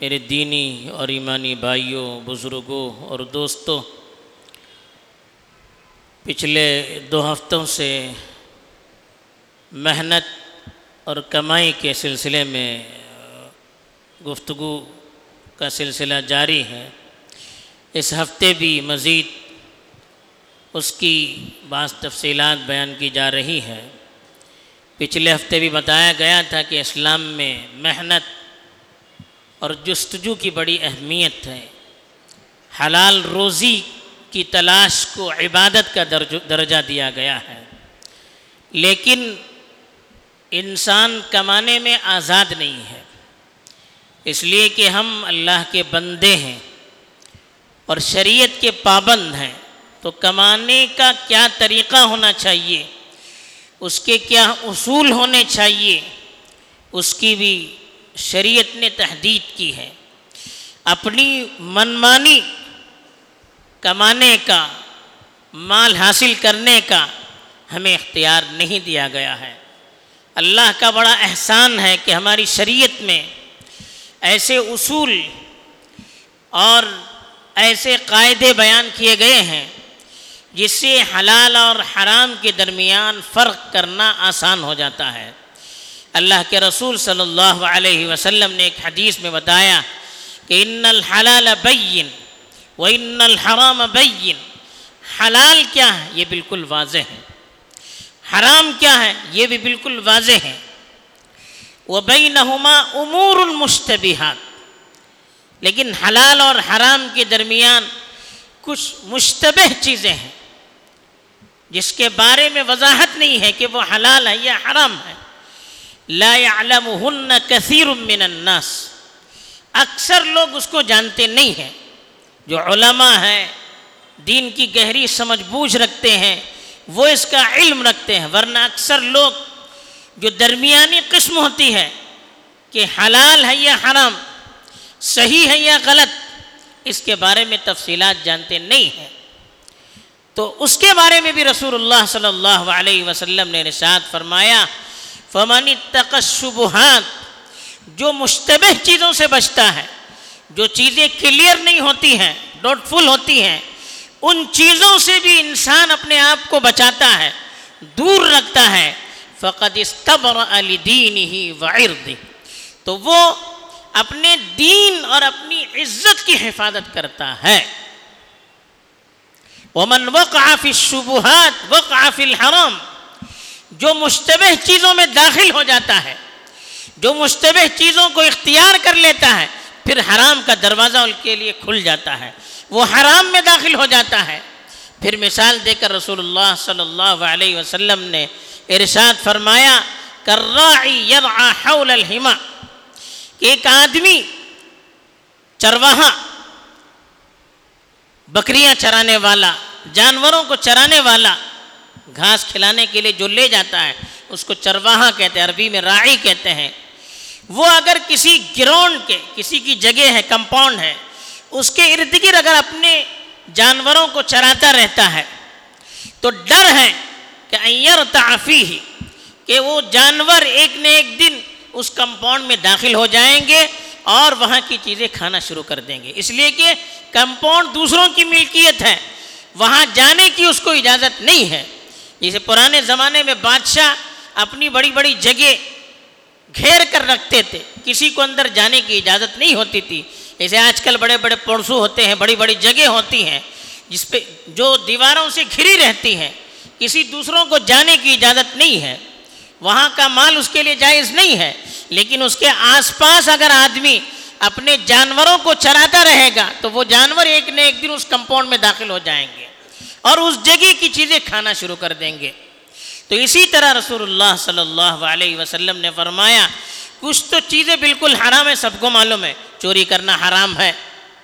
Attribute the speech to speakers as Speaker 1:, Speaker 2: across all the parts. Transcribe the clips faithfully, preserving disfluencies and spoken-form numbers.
Speaker 1: میرے دینی اور ایمانی بھائیوں، بزرگوں اور دوستوں، پچھلے دو ہفتوں سے محنت اور کمائی کے سلسلے میں گفتگو کا سلسلہ جاری ہے۔ اس ہفتے بھی مزید اس کی بعض تفصیلات بیان کی جا رہی ہے۔ پچھلے ہفتے بھی بتایا گیا تھا کہ اسلام میں محنت اور جستجو کی بڑی اہمیت ہے۔ حلال روزی کی تلاش کو عبادت کا درجہ دیا گیا ہے، لیکن انسان کمانے میں آزاد نہیں ہے، اس لیے کہ ہم اللہ کے بندے ہیں اور شریعت کے پابند ہیں۔ تو کمانے کا کیا طریقہ ہونا چاہیے، اس کے کیا اصول ہونے چاہیے، اس کی بھی شریعت نے تحدید کی ہے۔ اپنی منمانی کمانے کا، مال حاصل کرنے کا ہمیں اختیار نہیں دیا گیا ہے۔ اللہ کا بڑا احسان ہے کہ ہماری شریعت میں ایسے اصول اور ایسے قاعدے بیان کیے گئے ہیں جس سے حلال اور حرام کے درمیان فرق کرنا آسان ہو جاتا ہے۔ اللہ کے رسول صلی اللہ علیہ وسلم نے ایک حدیث میں بتایا کہ ان الحلال بین وان الحرام بین۔ حلال کیا ہے، یہ بالکل واضح ہے، حرام کیا ہے، یہ بھی بالکل واضح ہے۔ وبینہما امور مشتبہات۔ لیکن حلال اور حرام کے درمیان کچھ مشتبہ چیزیں ہیں جس کے بارے میں وضاحت نہیں ہے کہ وہ حلال ہے یا حرام ہے۔ لا يعلمهن كثير من الناس۔ اکثر لوگ اس کو جانتے نہیں ہیں۔ جو علماء ہیں، دین کی گہری سمجھ بوجھ رکھتے ہیں، وہ اس کا علم رکھتے ہیں، ورنہ اکثر لوگ جو درمیانی قسم ہوتی ہے کہ حلال ہے یا حرام، صحیح ہے یا غلط، اس کے بارے میں تفصیلات جانتے نہیں ہیں۔ تو اس کے بارے میں بھی رسول اللہ صلی اللہ علیہ وسلم نے ارشاد فرمایا فَمَنِ اتَّقَى الشُّبُهَاتِ۔ جو مشتبہ چیزوں سے بچتا ہے، جو چیزیں کلیئر نہیں ہوتی ہیں، ڈاؤٹ فل ہوتی ہیں، ان چیزوں سے بھی انسان اپنے آپ کو بچاتا ہے، دور رکھتا ہے، فَقَدِ اسْتَبْرَأَ لِدِينِهِ وَعِرْضِهِ۔ تو وہ اپنے دین اور اپنی عزت کی حفاظت کرتا ہے۔ وَمَنْ وَقَعَ فِي الشُّبُهَاتِ وَقَعَ فِي الْحَرَامِ۔ جو مشتبہ چیزوں میں داخل ہو جاتا ہے، جو مشتبہ چیزوں کو اختیار کر لیتا ہے، پھر حرام کا دروازہ ان کے لیے کھل جاتا ہے، وہ حرام میں داخل ہو جاتا ہے۔ پھر مثال دے کر رسول اللہ صلی اللہ علیہ وسلم نے ارشاد فرمایا کالراعی یرعی حول الحمى، کہ ایک آدمی چرواہا، بکریاں چرانے والا، جانوروں کو چرانے والا، گھاس کھلانے کے لیے جو لے جاتا ہے اس کو چرواہا کہتے ہیں، عربی میں راعی کہتے ہیں۔ وہ اگر کسی گراؤنڈ کے، کسی کی جگہ ہے، کمپاؤنڈ ہے، اس کے ارد گرد اگر اپنے جانوروں کو چراتا رہتا ہے تو ڈر ہے کہ ان یرتع فیہ، کہ وہ جانور ایک نہ ایک دن اس کمپاؤنڈ میں داخل ہو جائیں گے اور وہاں کی چیزیں کھانا شروع کر دیں گے، اس لیے کہ کمپاؤنڈ دوسروں کی ملکیت ہے، وہاں جانے کی اس کو اجازت نہیں ہے۔ جیسے پرانے زمانے میں بادشاہ اپنی بڑی بڑی جگہ گھیر کر رکھتے تھے، کسی کو اندر جانے کی اجازت نہیں ہوتی تھی۔ جیسے آج کل بڑے بڑے پڑسو ہوتے ہیں، بڑی بڑی جگہ ہوتی ہیں جس پہ جو دیواروں سے گھری رہتی ہیں، کسی دوسروں کو جانے کی اجازت نہیں ہے، وہاں کا مال اس کے لیے جائز نہیں ہے۔ لیکن اس کے آس پاس اگر آدمی اپنے جانوروں کو چراتا رہے گا تو وہ جانور ایک نہ ایک دن اس کمپاؤنڈ میں داخل ہو جائیں گے اور اس جگہ کی چیزیں کھانا شروع کر دیں گے۔ تو اسی طرح رسول اللہ صلی اللہ علیہ وسلم نے فرمایا کچھ تو چیزیں بالکل حرام ہے، سب کو معلوم ہے، چوری کرنا حرام ہے،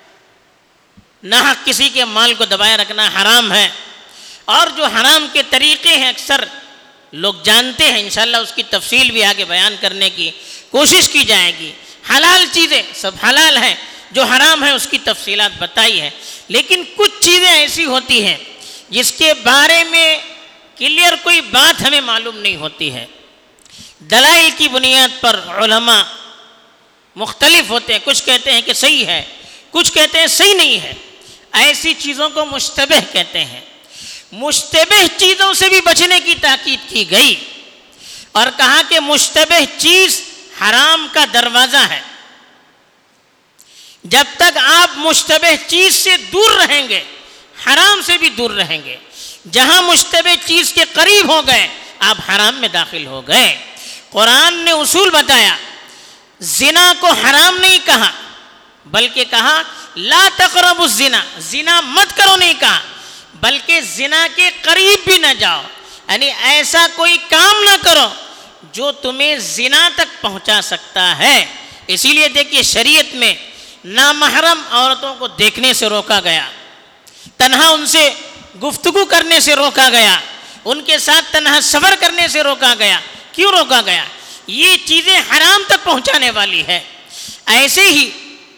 Speaker 1: ناحق کسی کے مال کو دبائے رکھنا حرام ہے، اور جو حرام کے طریقے ہیں اکثر لوگ جانتے ہیں، انشاءاللہ اس کی تفصیل بھی آگے بیان کرنے کی کوشش کی جائے گی۔ حلال چیزیں سب حلال ہیں، جو حرام ہے اس کی تفصیلات بتائی ہے، لیکن کچھ چیزیں ایسی ہوتی ہیں جس کے بارے میں کلیئر کوئی بات ہمیں معلوم نہیں ہوتی ہے۔ دلائل کی بنیاد پر علماء مختلف ہوتے ہیں، کچھ کہتے ہیں کہ صحیح ہے، کچھ کہتے ہیں صحیح نہیں ہے، ایسی چیزوں کو مشتبہ کہتے ہیں۔ مشتبہ چیزوں سے بھی بچنے کی تاکید کی گئی اور کہا کہ مشتبہ چیز حرام کا دروازہ ہے، جب تک آپ مشتبہ چیز سے دور رہیں گے حرام سے بھی دور رہیں گے، جہاں مشتبہ چیز کے قریب ہو گئے آپ حرام میں داخل ہو گئے۔ قرآن نے اصول بتایا، زنا کو حرام نہیں کہا بلکہ کہا لا تقربوا الزنا، زنا مت کرو نہیں کہا بلکہ زنا کے قریب بھی نہ جاؤ، یعنی ایسا کوئی کام نہ کرو جو تمہیں زنا تک پہنچا سکتا ہے۔ اسی لیے دیکھیے شریعت میں نامحرم عورتوں کو دیکھنے سے روکا گیا، تنہا ان سے گفتگو کرنے سے روکا گیا، ان کے ساتھ تنہا سفر کرنے سے روکا گیا۔ کیوں روکا گیا؟ یہ چیزیں حرام تک پہنچانے والی ہے۔ ایسے ہی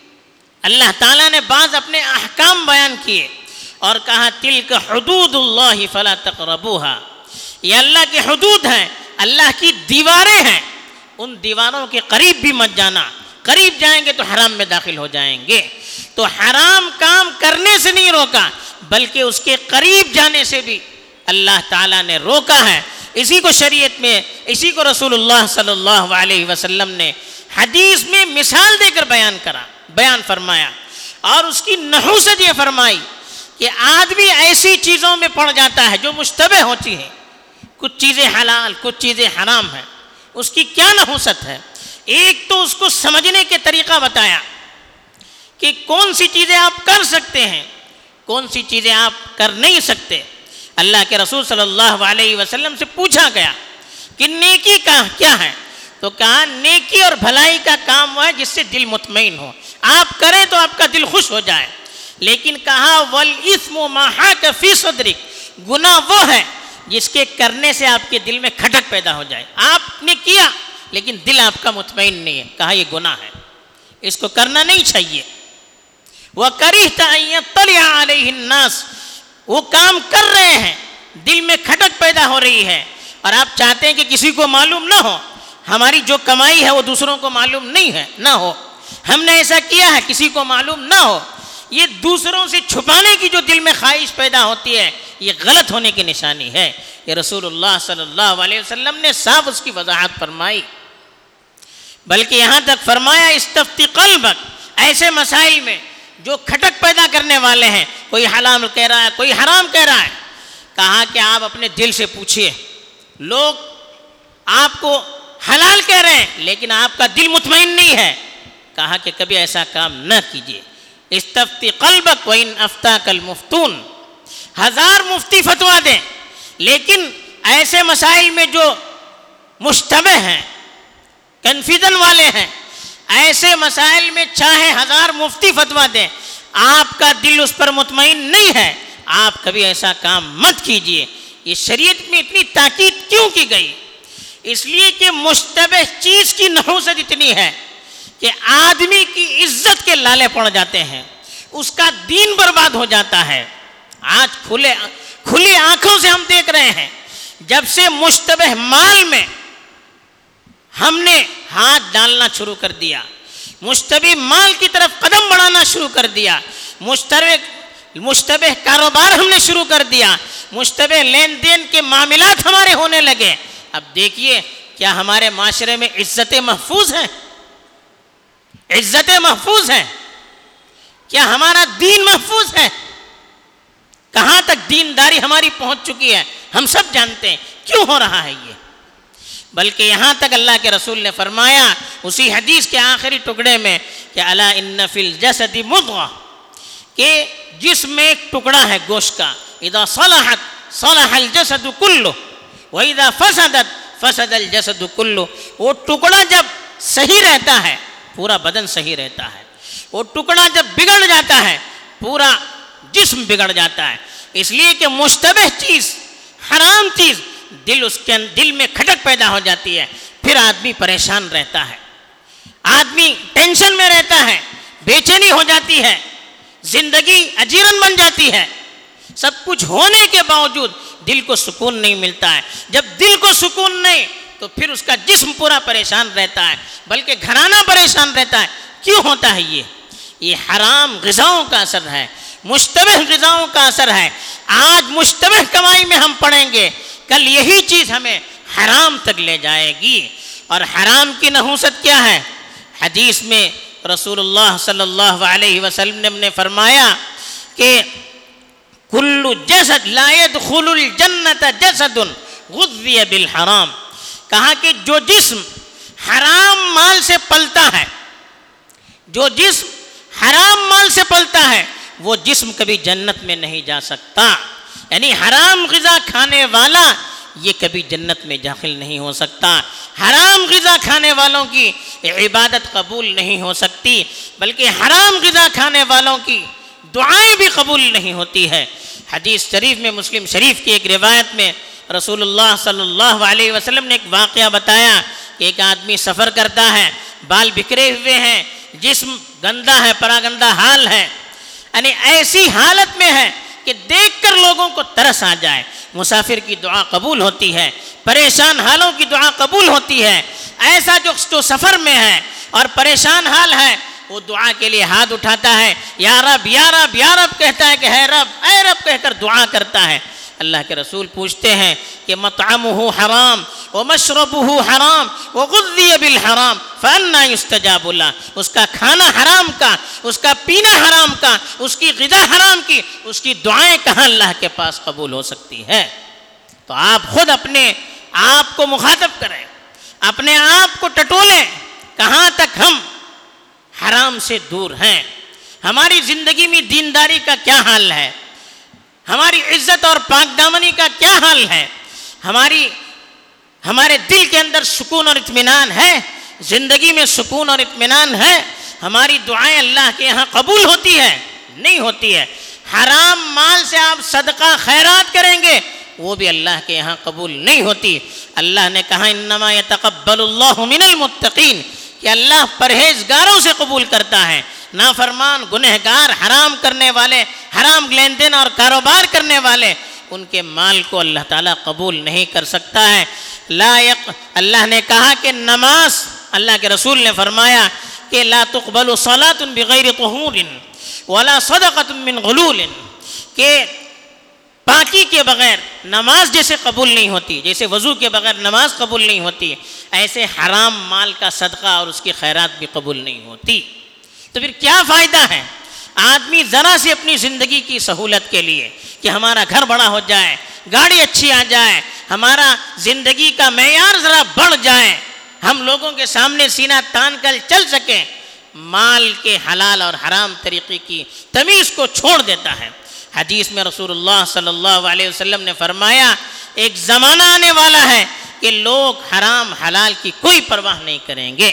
Speaker 1: اللہ تعالیٰ نے بعض اپنے احکام بیان کیے اور کہا تلک حدود اللہ فلا تقربوها، یہ اللہ کی حدود ہیں، اللہ کی دیواریں ہیں، ان دیواروں کے قریب بھی مت جانا، قریب جائیں گے تو حرام میں داخل ہو جائیں گے۔ تو حرام کام کرنے سے نہیں روکا بلکہ اس کے قریب جانے سے بھی اللہ تعالیٰ نے روکا ہے۔ اسی کو شریعت میں، اسی کو رسول اللہ صلی اللہ علیہ وسلم نے حدیث میں مثال دے کر بیان کرا، بیان فرمایا اور اس کی نحوست یہ فرمائی کہ آدمی ایسی چیزوں میں پڑ جاتا ہے جو مشتبہ ہوتی ہیں، کچھ چیزیں حلال کچھ چیزیں حرام ہیں، اس کی کیا نحوست ہے؟ ایک تو اس کو سمجھنے کے طریقہ بتایا کہ کون سی چیزیں آپ کر سکتے ہیں، کون سی چیزیں آپ کر نہیں سکتے۔ اللہ کے رسول صلی اللہ علیہ وسلم سے پوچھا گیا کہ نیکی کا کیا ہے؟ تو کہا نیکی اور بھلائی کا کام وہ ہے جس سے دل مطمئن ہو، آپ کریں تو آپ کا دل خوش ہو جائے۔ لیکن کہا وَالْإِثْمُ مَا حَاكَ فِي صَدْرِكَ، گناہ وہ ہے جس کے کرنے سے آپ کے دل میں کھٹک پیدا ہو جائے، آپ نے کیا لیکن دل آپ کا مطمئن نہیں ہے، کہا یہ گناہ ہے، اس کو کرنا نہیں چاہیے۔ وَكَرِهْتَ أَن يَطَّلِعَ عَلَيْهِ النَّاسِ، وہ کام کر رہے ہیں، دل میں کھٹک پیدا ہو رہی ہے اور آپ چاہتے ہیں کہ کسی کو معلوم نہ ہو، ہماری جو کمائی ہے وہ دوسروں کو معلوم نہیں ہے، نہ ہو، ہم نے ایسا کیا ہے کسی کو معلوم نہ ہو، یہ دوسروں سے چھپانے کی جو دل میں خواہش پیدا ہوتی ہے یہ غلط ہونے کی نشانی ہے۔ یہ رسول اللہ صلی اللہ علیہ وسلم نے صاف اس کی وضاحت فرمائی، بلکہ یہاں تک فرمایا استفتی قلبک، ایسے مسائل میں جو کھٹک پیدا کرنے والے ہیں، کوئی حلال کہہ رہا ہے کوئی حرام کہہ رہا ہے، کہا کہ آپ اپنے دل سے پوچھئے، لوگ آپ کو حلال کہہ رہے ہیں لیکن آپ کا دل مطمئن نہیں ہے، کہا کہ کبھی ایسا کام نہ کیجیے۔ استفتی قلبک وَإِنْ أَفْتَاكَ الْمُفْتُونَ، ہزار مفتی فتویٰ دیں لیکن ایسے مسائل میں جو مشتبہ ہیں، کنفیوژن والے ہیں، ایسے مسائل میں چاہے ہزار مفتی فتویٰ دیں، آپ کا دل اس پر مطمئن نہیں ہے، آپ کبھی ایسا کام مت کیجیے۔ یہ شریعت میں اتنی تاکید کیوں کی گئی؟ اس لیے کہ مشتبہ چیز کی نحوست اتنی ہے کہ آدمی کی عزت کے لالے پڑ جاتے ہیں، اس کا دین برباد ہو جاتا ہے۔ آج کھلے کھلی آنکھوں سے ہم دیکھ رہے ہیں، جب سے مشتبہ مال میں ہم نے ہاتھ ڈالنا شروع کر دیا، مشتبہ مال کی طرف قدم بڑھانا شروع کر دیا، مشتبہ مشتبہ کاروبار ہم نے شروع کر دیا، مشتبہ لین دین کے معاملات ہمارے ہونے لگے، اب دیکھیے کیا ہمارے معاشرے میں عزتیں محفوظ ہیں؟ عزتیں محفوظ ہیں؟ کیا ہمارا دین محفوظ ہے؟ کہاں تک دینداری ہماری پہنچ چکی ہے ہم سب جانتے ہیں۔ کیوں ہو رہا ہے یہ؟ بلکہ یہاں تک اللہ کے رسول نے فرمایا اسی حدیث کے آخری ٹکڑے میں کہ الا ان فی الجسد مضغہ، کہ جسم میں ایک ٹکڑا ہے گوشت کا، اذا صلحت صلح الجسد کلہ واذا فسدت فسد الجسد کلہ، وہ ٹکڑا جب صحیح رہتا ہے پورا بدن صحیح رہتا ہے، وہ ٹکڑا جب بگڑ جاتا ہے پورا جسم بگڑ جاتا ہے۔ اس لیے کہ مشتبہ چیز، حرام چیز دل اس کے دل میں کھٹک پیدا ہو جاتی ہے، پھر آدمی پریشان رہتا ہے، آدمی ٹینشن میں رہتا ہے، بے چینی ہو جاتی ہے، زندگی اجیرن بن جاتی ہے، سب کچھ ہونے کے باوجود دل کو سکون نہیں ملتا ہے۔ جب دل کو سکون نہیں تو پھر اس کا جسم پورا پریشان رہتا ہے، بلکہ گھرانہ پریشان رہتا ہے۔ کیوں ہوتا ہے یہ یہ حرام غذاؤں کا اثر ہے، مشتبہ غذاؤں کا اثر ہے۔ آج مشتبہ کمائی میں ہم پڑیں گے، کل یہی چیز ہمیں حرام تک لے جائے گی۔ اور حرام کی نحوست کیا ہے؟ حدیث میں رسول اللہ صلی اللہ علیہ وسلم نے فرمایا کہ کل جسد لا يدخل الجنت جسد غذی بالحرام، کہا کہ جو جسم حرام مال سے پلتا ہے، جو جسم حرام مال سے پلتا ہے، وہ جسم کبھی جنت میں نہیں جا سکتا۔ یعنی حرام غذا کھانے والا یہ کبھی جنت میں داخل نہیں ہو سکتا۔ حرام غذا کھانے والوں کی عبادت قبول نہیں ہو سکتی، بلکہ حرام غذا کھانے والوں کی دعائیں بھی قبول نہیں ہوتی ہے۔ حدیث شریف میں، مسلم شریف کی ایک روایت میں رسول اللہ صلی اللہ علیہ وسلم نے ایک واقعہ بتایا کہ ایک آدمی سفر کرتا ہے، بال بکھرے ہوئے ہیں، جسم گندا ہے، پرا گندا حال ہے، یعنی ایسی حالت میں ہے کہ دیکھ کر لوگوں کو ترس آ جائے۔ مسافر کی دعا قبول ہوتی ہے، پریشان حالوں کی دعا قبول ہوتی ہے۔ ایسا جو جو سفر میں ہے اور پریشان حال ہے، وہ دعا کے لیے ہاتھ اٹھاتا ہے، یا رب یا رب یا رب کہتا ہے کہ ہے رب اے رب کہہ کر دعا کرتا ہے۔ اللہ کے رسول پوچھتے ہیں کہ مطعمہ حرام ومشربہ حرام وغذی بالحرام فأنا یستجاب له، اس کا کھانا حرام کا، اس کا پینا حرام کا، اس کی غذا حرام کی، اس کی دعائیں کہاں اللہ کے پاس قبول ہو سکتی ہے؟ تو آپ خود اپنے آپ کو مخاطب کریں، اپنے آپ کو ٹٹولیں، کہاں تک ہم حرام سے دور ہیں؟ ہماری زندگی میں دینداری کا کیا حال ہے؟ ہماری عزت اور پاک دامنی کا کیا حال ہے؟ ہماری ہمارے دل کے اندر سکون اور اطمینان ہے؟ زندگی میں سکون اور اطمینان ہے؟ ہماری دعائیں اللہ کے یہاں قبول ہوتی ہے؟ نہیں ہوتی ہے۔ حرام مال سے آپ صدقہ خیرات کریں گے، وہ بھی اللہ کے یہاں قبول نہیں ہوتی۔ اللہ نے کہا انما یتقبل اللہ من المتقین، کہ اللہ پرہیزگاروں سے قبول کرتا ہے۔ نافرمان، گنہگار، حرام کرنے والے، حرام لین دین اور کاروبار کرنے والے، ان کے مال کو اللہ تعالیٰ قبول نہیں کر سکتا ہے۔ لا یق اللہ نے کہا کہ نماز، اللہ کے رسول نے فرمایا کہ لا تقبل صلاۃ بغیر طہور ولا صدقۃ من غلول، کہ پاکی کے بغیر نماز جیسے قبول نہیں ہوتی، جیسے وضو کے بغیر نماز قبول نہیں ہوتی، ایسے حرام مال کا صدقہ اور اس کی خیرات بھی قبول نہیں ہوتی۔ تو پھر کیا فائدہ ہے؟ آدمی ذرا سے اپنی زندگی کی سہولت کے لیے کہ ہمارا گھر بڑا ہو جائے، گاڑی اچھی آ جائے، ہمارا زندگی کا معیار ذرا بڑھ جائے، ہم لوگوں کے سامنے سینہ تان کر چل سکیں، مال کے حلال اور حرام طریقے کی تمیز کو چھوڑ دیتا ہے۔ حدیث میں رسول اللہ صلی اللہ علیہ وسلم نے فرمایا ایک زمانہ آنے والا ہے کہ لوگ حرام حلال کی کوئی پرواہ نہیں کریں گے،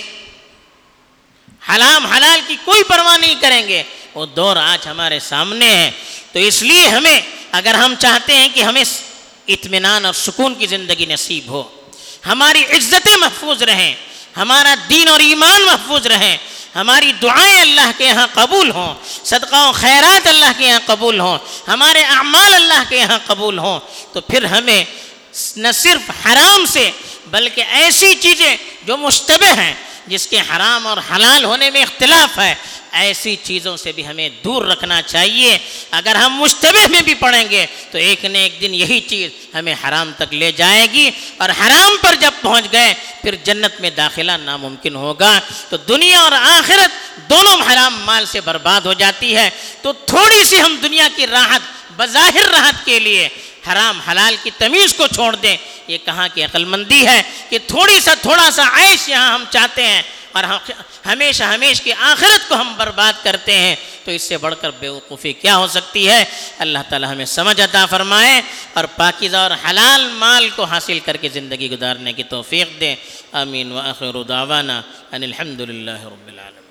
Speaker 1: حرام حلال کی کوئی پرواہ نہیں کریں گے۔ وہ دور آج ہمارے سامنے ہے۔ تو اس لیے ہمیں، اگر ہم چاہتے ہیں کہ ہمیں اطمینان اور سکون کی زندگی نصیب ہو، ہماری عزتیں محفوظ رہیں، ہمارا دین اور ایمان محفوظ رہیں، ہماری دعائیں اللہ کے یہاں قبول ہوں، صدقہ و خیرات اللہ کے یہاں قبول ہوں، ہمارے اعمال اللہ کے یہاں قبول ہوں، تو پھر ہمیں نہ صرف حرام سے بلکہ ایسی چیزیں جو مشتبہ ہیں، جس کے حرام اور حلال ہونے میں اختلاف ہے، ایسی چیزوں سے بھی ہمیں دور رکھنا چاہیے۔ اگر ہم مشتبہ میں بھی پڑیں گے تو ایک نہ ایک دن یہی چیز ہمیں حرام تک لے جائے گی، اور حرام پر جب پہنچ گئے پھر جنت میں داخلہ ناممکن ہوگا۔ تو دنیا اور آخرت دونوں حرام مال سے برباد ہو جاتی ہے۔ تو تھوڑی سی ہم دنیا کی راحت، بظاہر راحت کے لیے حرام حلال کی تمیز کو چھوڑ دیں، یہ کہاں کی عقل مندی ہے کہ تھوڑی سا تھوڑا سا عیش یہاں ہم چاہتے ہیں اور ہمیشہ ہمیشہ کی آخرت کو ہم برباد کرتے ہیں۔ تو اس سے بڑھ کر بیوقوفی کیا ہو سکتی ہے؟ اللہ تعالی ہمیں سمجھ عطا فرمائے اور پاکیزہ اور حلال مال کو حاصل کر کے زندگی گزارنے کی توفیق دے۔ آمین۔ وآخر دعوانا ان الحمد للہ رب العالمین۔